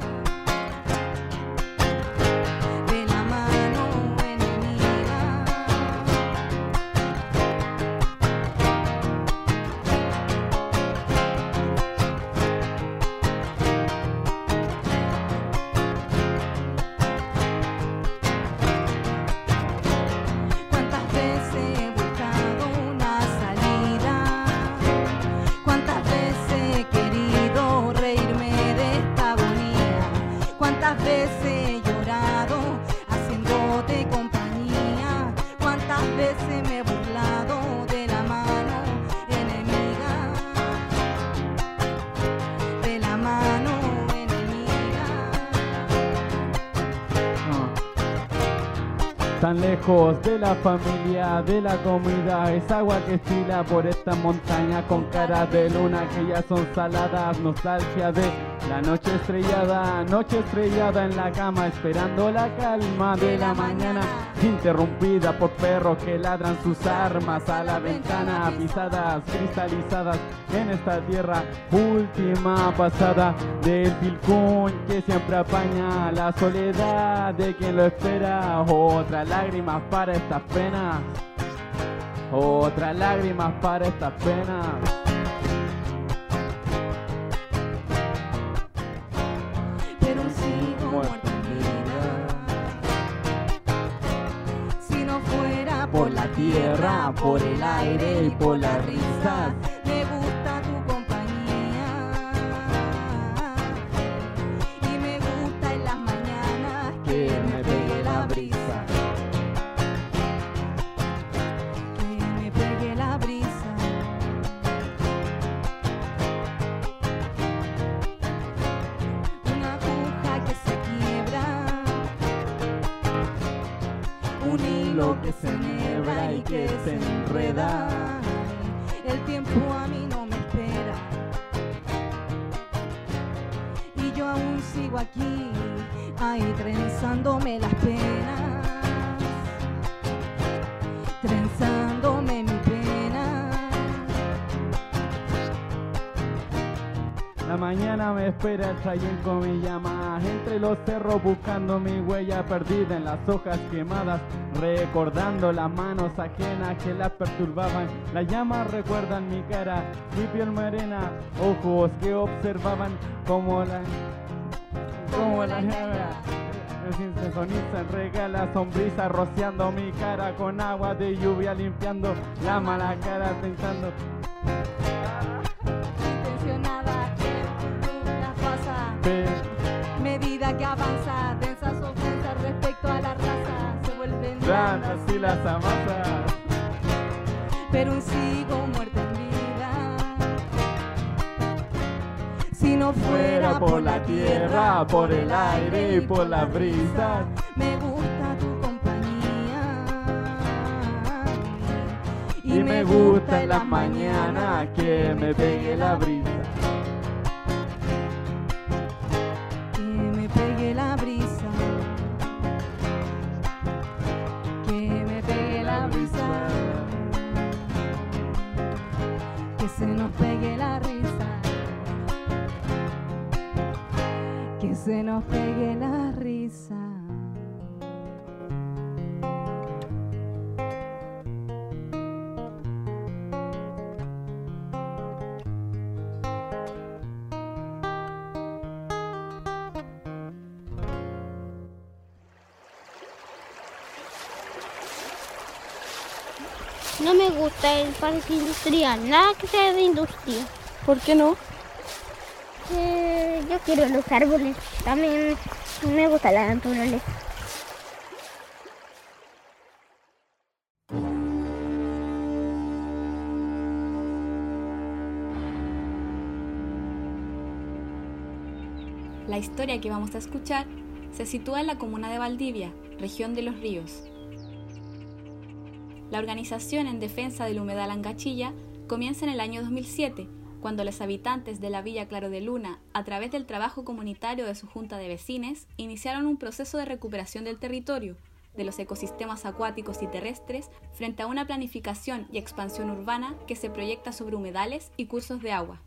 Tan lejos de la familia, de la comida, es agua que estila por esta montaña con caras de luna que ya son saladas, nostalgia de la noche estrellada en la cama, esperando la calma de la mañana, interrumpida por perros que ladran sus armas a la ventana, pisadas cristalizadas en esta tierra, última pasada del Pilcún que siempre apaña la soledad de quien lo espera, otra lágrimas para estas penas, otras lágrimas para estas penas. Pero sigo muerto en vida. Si no fuera por la tierra, por el aire y por la risa, me gusta tu compañía. Y me gusta en las mañanas que me pegue la brisa. cielo que se enhebra y que se enreda. El tiempo a mí no me espera y yo aún sigo aquí, ahí trenzándome las penas, trenzándome mi pena. La mañana me espera el trayecto mi llama entre los cerros buscando mi huella perdida en las hojas quemadas, recordando las manos ajenas que las perturbaban. Las llamas recuerdan mi cara, mi piel morena, ojos que observaban como la sin soniza regala sonrisa, rociando mi cara con agua de lluvia, limpiando la mala cara, tentando. Intencionada que las pasa, medida que avanza, densas ofensas respecto a la raza se vuelven blandas y las amasas, pero aún sigo muerta en vida. Si no fuera por la tierra, por el aire y por la brisa, me gusta tu compañía y me gusta en las mañanas que me pegue la brisa. Que me pegue la brisa, que me pegue la brisa, que se nos pegue la risa, que se nos pegue la risa. No me gusta el parque industrial, nada que sea de industria. ¿Por qué no? Yo quiero los árboles, también me gusta la naturaleza. La historia que vamos a escuchar se sitúa en la comuna de Valdivia, región de Los Ríos. La organización en defensa del humedal Angachilla comienza en el año 2007, cuando los habitantes de la Villa Claro de Luna, a través del trabajo comunitario de su junta de vecines, iniciaron un proceso de recuperación del territorio, de los ecosistemas acuáticos y terrestres, frente a una planificación y expansión urbana que se proyecta sobre humedales y cursos de agua.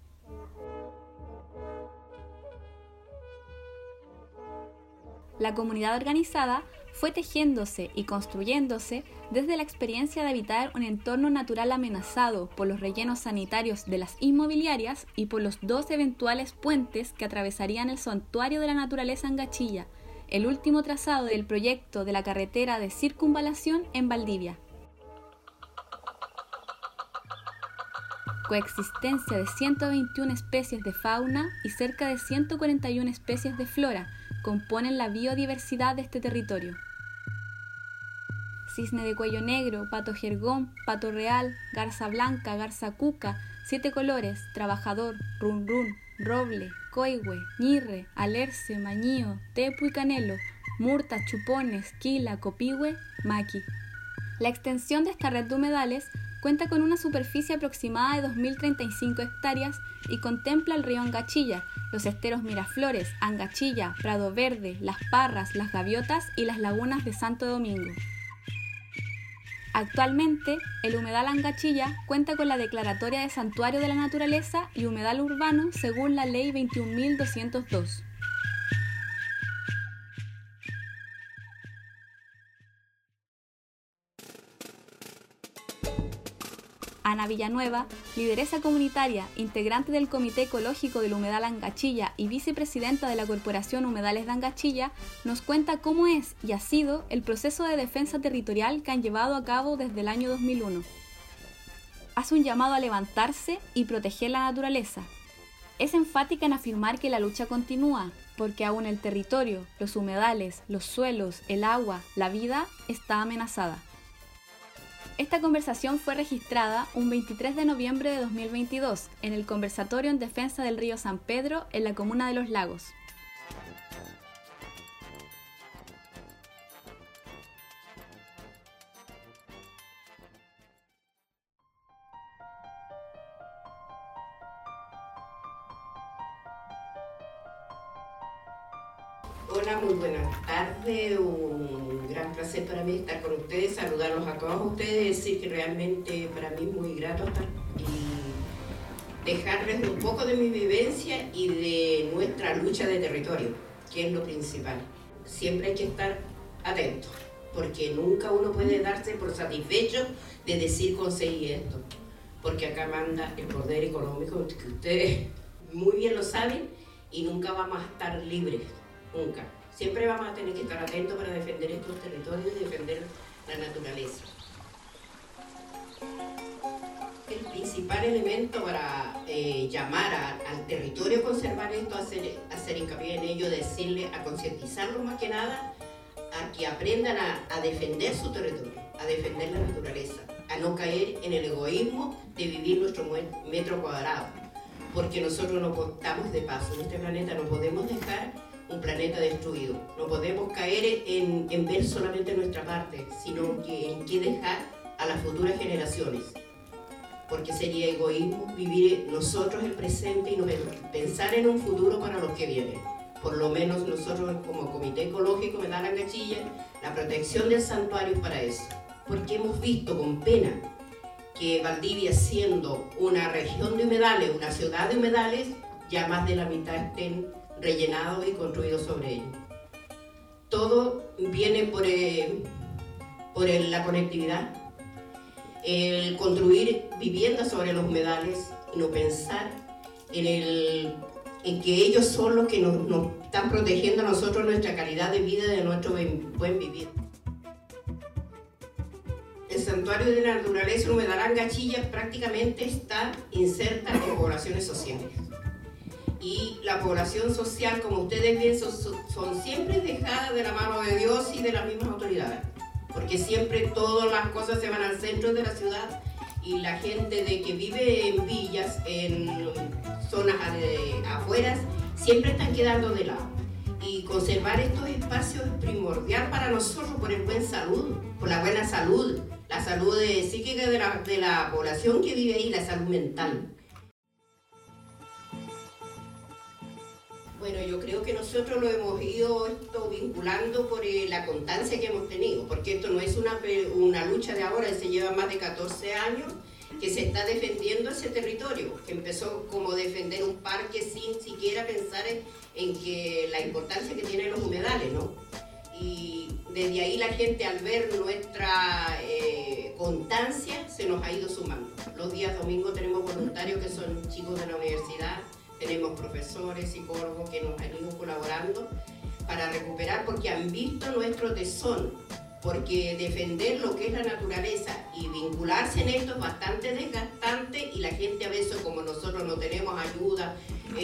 La comunidad organizada fue tejiéndose y construyéndose desde la experiencia de habitar un entorno natural amenazado por los rellenos sanitarios de las inmobiliarias y por los dos eventuales puentes que atravesarían el santuario de la naturaleza Angachilla, el último trazado del proyecto de la carretera de circunvalación en Valdivia. Coexistencia de 121 especies de fauna y cerca de 141 especies de flora componen la biodiversidad de este territorio. Cisne de cuello negro, pato jergón, pato real, garza blanca, garza cuca, 7 colores, trabajador, run run, roble, coihue, ñirre, alerce, mañío, tepu y canelo, murta, chupones, quila, copihue, maqui. La extensión de esta red de humedales cuenta con una superficie aproximada de 2.035 hectáreas y contempla el río Angachilla, los esteros Miraflores, Angachilla, Prado Verde, Las Parras, Las Gaviotas y las lagunas de Santo Domingo. Actualmente, el humedal Angachilla cuenta con la declaratoria de Santuario de la Naturaleza y humedal urbano según la Ley 21.202. Ana Villanueva, lideresa comunitaria, integrante del Comité Ecológico del Humedal Angachilla y vicepresidenta de la Corporación Humedales de Angachilla, nos cuenta cómo es y ha sido el proceso de defensa territorial que han llevado a cabo desde el año 2001. Hace un llamado a levantarse y proteger la naturaleza. Es enfática en afirmar que la lucha continúa, porque aún el territorio, los humedales, los suelos, el agua, la vida está amenazada. Esta conversación fue registrada un 23 de noviembre de 2022 en el Conversatorio en Defensa del Río San Pedro en la comuna de Los Lagos. Hola, muy buenas tardes. Un gran placer para mí estar con ustedes, saludarlos a todos ustedes, decir que realmente para mí es muy grato estar y dejarles un poco de mi vivencia y de nuestra lucha de territorio, que es lo principal. Siempre hay que estar atentos, porque nunca uno puede darse por satisfecho de decir conseguí esto, porque acá manda el poder económico, que ustedes muy bien lo saben, y nunca vamos a estar libres. Nunca. Siempre vamos a tener que estar atentos para defender estos territorios y defender la naturaleza. El principal elemento para llamar al territorio a conservar esto, hacer hincapié en ello, decirle, a concientizarlos más que nada, a que aprendan a defender su territorio, a defender la naturaleza, a no caer en el egoísmo de vivir nuestro metro cuadrado, porque nosotros no estamos de paso en este planeta, no podemos dejar un planeta destruido. No podemos caer en ver solamente nuestra parte, sino que en qué dejar a las futuras generaciones. Porque sería egoísmo vivir nosotros el presente y no pensar en un futuro para los que vienen. Por lo menos nosotros como Comité Ecológico Humedal Langachilla, la protección del santuario es para eso. Porque hemos visto con pena que Valdivia, siendo una región de humedales, una ciudad de humedales, ya más de la mitad estén rellenados y construidos sobre ellos. Todo viene por la conectividad, el construir viviendas sobre los humedales y no pensar en que ellos son los que nos están protegiendo a nosotros nuestra calidad de vida y de nuestro buen vivir. El santuario de la naturaleza Humedal Langachilla prácticamente está inserta en poblaciones sociales. Y la población social, como ustedes ven, son siempre dejadas de la mano de Dios y de las mismas autoridades. Porque siempre todas las cosas se van al centro de la ciudad y la gente de que vive en villas, en zonas afueras, siempre están quedando de lado. Y conservar estos espacios es primordial para nosotros por el buen salud, por la buena salud, la salud psíquica de la población que vive ahí, la salud mental. Bueno, yo creo que nosotros lo hemos ido vinculando por la constancia que hemos tenido, porque esto no es una lucha de ahora, se lleva más de 14 años que se está defendiendo ese territorio, que empezó como defender un parque sin siquiera pensar en que la importancia que tienen los humedales, ¿no? Y desde ahí la gente, al ver nuestra constancia, se nos ha ido sumando. Los días domingos tenemos voluntarios que son chicos de la universidad, tenemos profesores, psicólogos que nos han ido colaborando para recuperar, porque han visto nuestro tesón, porque defender lo que es la naturaleza y vincularse en esto es bastante desgastante, y la gente a veces, como nosotros no tenemos ayuda,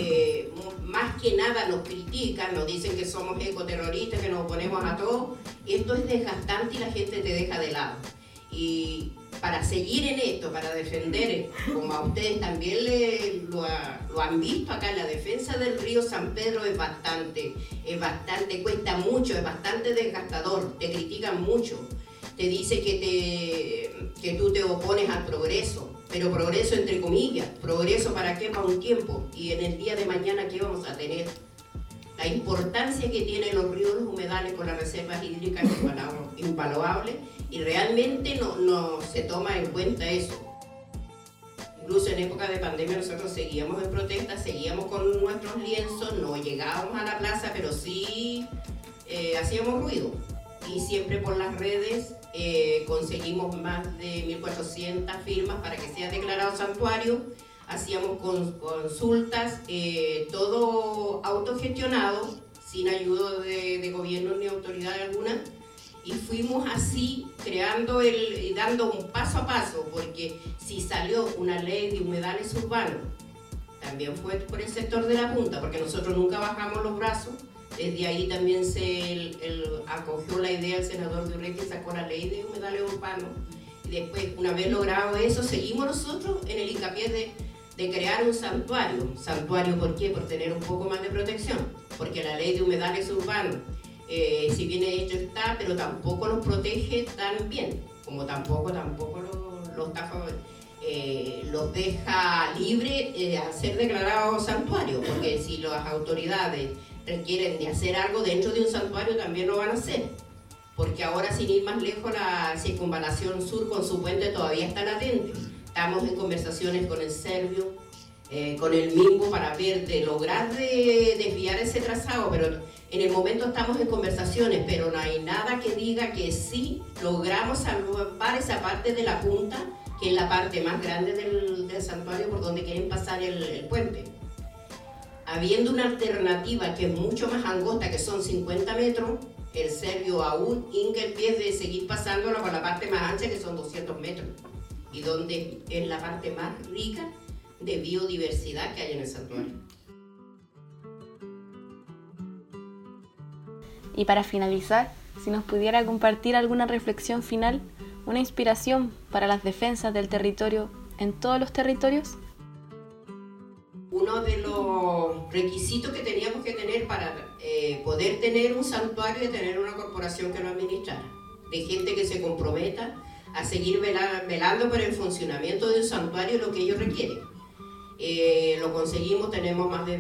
más que nada nos critican, nos dicen que somos ecoterroristas, que nos oponemos a todo. Esto es desgastante y la gente te deja de lado. Y para seguir en esto, para defender, como a ustedes también lo han visto acá, la defensa del río San Pedro es bastante, cuesta mucho, es bastante desgastador, te critican mucho, te dice que tú te opones al progreso, pero progreso entre comillas, progreso ¿para qué? Para un tiempo, y en el día de mañana ¿qué vamos a tener? La importancia que tienen los ríos, los humedales con las reservas hídricas es invaluable, y realmente no se toma en cuenta eso. Incluso en época de pandemia nosotros seguíamos en protesta, seguíamos con nuestros lienzos, no llegábamos a la plaza, pero sí hacíamos ruido. Y siempre por las redes conseguimos más de 1.400 firmas para que sea declarado santuario. Hacíamos consultas, todo autogestionado, sin ayuda de gobierno ni autoridad alguna. Y fuimos así creando y dando un paso a paso, porque si salió una ley de humedales urbanos, también fue por el sector de la Junta, porque nosotros nunca bajamos los brazos. Desde ahí también se acogió la idea el senador Durretti, sacó la ley de humedales urbanos. Y después, una vez logrado eso, seguimos nosotros en el hincapié de crear un santuario. ¿Santuario por qué? Por tener un poco más de protección, porque la ley de humedales urbanos, si bien hecho está, pero tampoco nos protege tan bien, como tampoco los deja libre a ser declarados santuarios, porque si las autoridades requieren de hacer algo dentro de un santuario también lo van a hacer. Porque ahora, sin ir más lejos, la circunvalación sur con su puente todavía está latente. Estamos en conversaciones con el Servio, con el MIMBO para ver de lograr desviar ese trazado, pero en el momento estamos en conversaciones, pero no hay nada que diga que sí logramos salvar esa parte de la punta, que es la parte más grande del santuario por donde quieren pasar el puente. Habiendo una alternativa que es mucho más angosta, que son 50 metros, el Servio aún hinca el pie de seguir pasándolo con la parte más ancha, que son 200 metros, y donde es la parte más rica de biodiversidad que hay en el santuario. Y para finalizar, si nos pudiera compartir alguna reflexión final, una inspiración para las defensas del territorio en todos los territorios. Uno de los requisitos que teníamos que tener para poder tener un santuario es tener una corporación que lo administrara, de gente que se comprometa a seguir velando por el funcionamiento de un santuario y lo que ellos requieren. Lo conseguimos, tenemos más de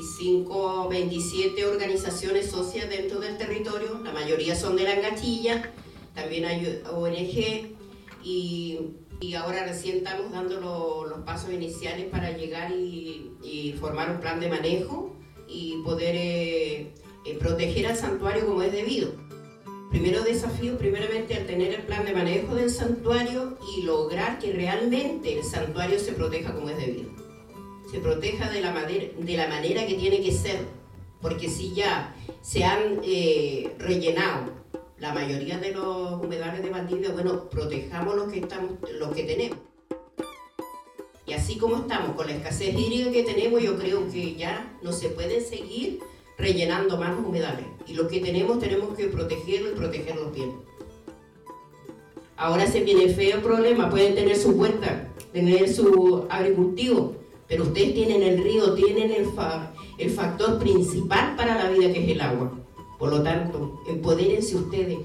27 organizaciones socias dentro del territorio, la mayoría son de Langachilla, también hay ONG y ahora recién estamos dando los pasos iniciales para llegar y formar un plan de manejo y poder proteger al santuario como es debido. Primero desafío, primeramente, al tener el plan de manejo del santuario y lograr que realmente el santuario se proteja como es debido. Se proteja de la manera que tiene que ser, porque si ya se han rellenado la mayoría de los humedales de Valdivia, bueno, protejamos los que tenemos. Y así como estamos con la escasez hídrica que tenemos, yo creo que ya no se pueden seguir rellenando más los humedales. Y lo que tenemos que protegerlo y protegerlos bien. Ahora se viene feo el problema, pueden tener su huerta, tener su agricultivo, pero ustedes tienen el río, tienen el factor principal para la vida, que es el agua. Por lo tanto, empodérense ustedes.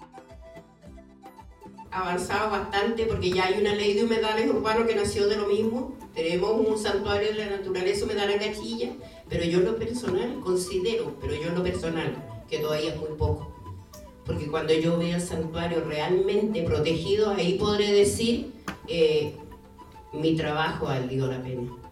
Avanzado bastante porque ya hay una ley de humedales urbanos que nació de lo mismo. Tenemos un santuario de la naturaleza humedal en Gachilla, pero yo en lo personal considero, que todavía es muy poco. Porque cuando yo vea el santuario realmente protegido, ahí podré decir mi trabajo ha valido la pena.